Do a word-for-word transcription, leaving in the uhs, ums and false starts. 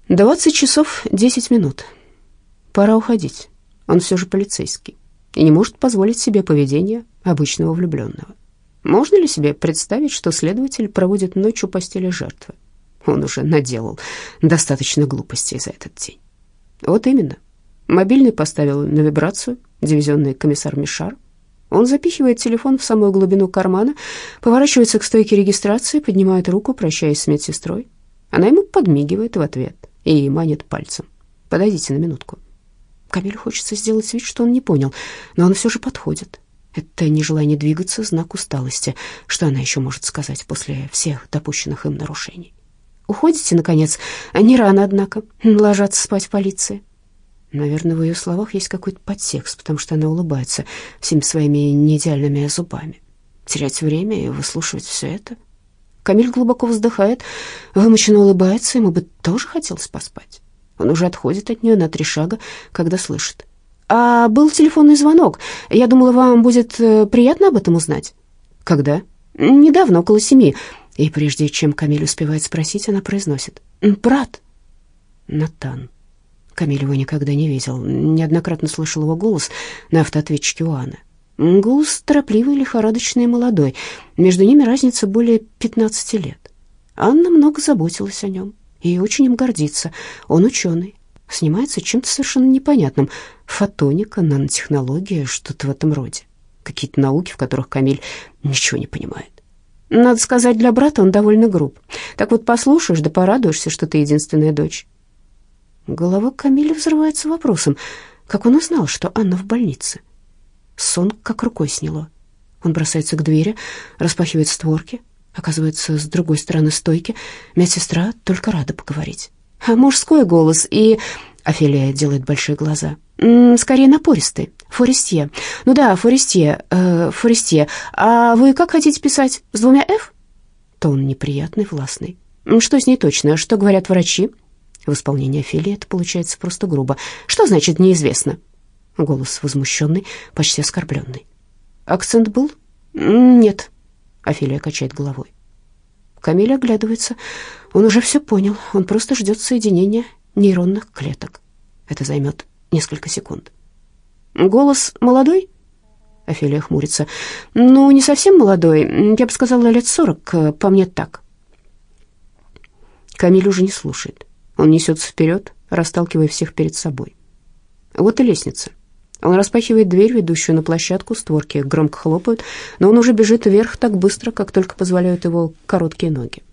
Двадцать часов десять минут. Пора уходить. Он все же полицейский и не может позволить себе поведение обычного влюбленного. Можно ли себе представить, что следователь проводит ночь у постели жертвы? Он уже наделал достаточно глупостей за этот день. Вот именно. Мобильный поставил на вибрацию дивизионный комиссар Мишар. Он запихивает телефон в самую глубину кармана, поворачивается к стойке регистрации, поднимает руку, прощаясь с медсестрой. Она ему подмигивает в ответ и манит пальцем. «Подойдите на минутку». Камилю хочется сделать вид, что он не понял, но он все же подходит. Это нежелание двигаться — знак усталости. Что она еще может сказать после всех допущенных им нарушений? «Уходите, наконец? Не рано, однако, ложатся спать в полиции». Наверное, в ее словах есть какой-то подтекст, потому что она улыбается всеми своими неидеальными зубами. Терять время и выслушивать все это? Камиль глубоко вздыхает, вымученно улыбается, ему бы тоже хотелось поспать. Он уже отходит от нее на три шага, когда слышит: «А был телефонный звонок. Я думала, вам будет приятно об этом узнать». «Когда?» «Недавно, около семи». И прежде чем Камиль успевает спросить, она произносит: «Брат». Натан. Камиль его никогда не видел, неоднократно слышал его голос на автоответчике у Анны. Голос торопливый, лихорадочный и молодой. Между ними разница более пятнадцати лет. Анна много заботилась о нем и очень им гордится. Он ученый, занимается чем-то совершенно непонятным. Фотоника, нанотехнология, что-то в этом роде. Какие-то науки, в которых Камиль ничего не понимает. Надо сказать, для брата он довольно груб. Так вот послушаешь, да порадуешься, что ты единственная дочь. Голова Камиля взрывается вопросом: как он узнал, что Анна в больнице? Сон как рукой сняло. Он бросается к двери, распахивает створки, оказывается с другой стороны стойки. Медсестра только рада поговорить. А мужской голос, и... Офелия делает большие глаза. М-м, скорее напористый. Форестье. Ну да, Форестье, э, Форестье. А вы как хотите писать? С двумя «ф»? Тон неприятный, властный. Что с ней точно? Что говорят врачи? В исполнении Офелии это получается просто грубо. Что значит «неизвестно»? Голос возмущенный, почти оскорбленный. Акцент был? Нет. Офелия качает головой. Камиль оглядывается. Он уже все понял. Он просто ждет соединения нейронных клеток. Это займет несколько секунд. Голос молодой? Офелия хмурится. Ну, не совсем молодой. Я бы сказала, лет сорок, по мне так. Камиль уже не слушает. Он несется вперед, расталкивая всех перед собой. Вот и лестница. Он распахивает дверь, ведущую на площадку, створки громко хлопают, но он уже бежит вверх так быстро, как только позволяют его короткие ноги.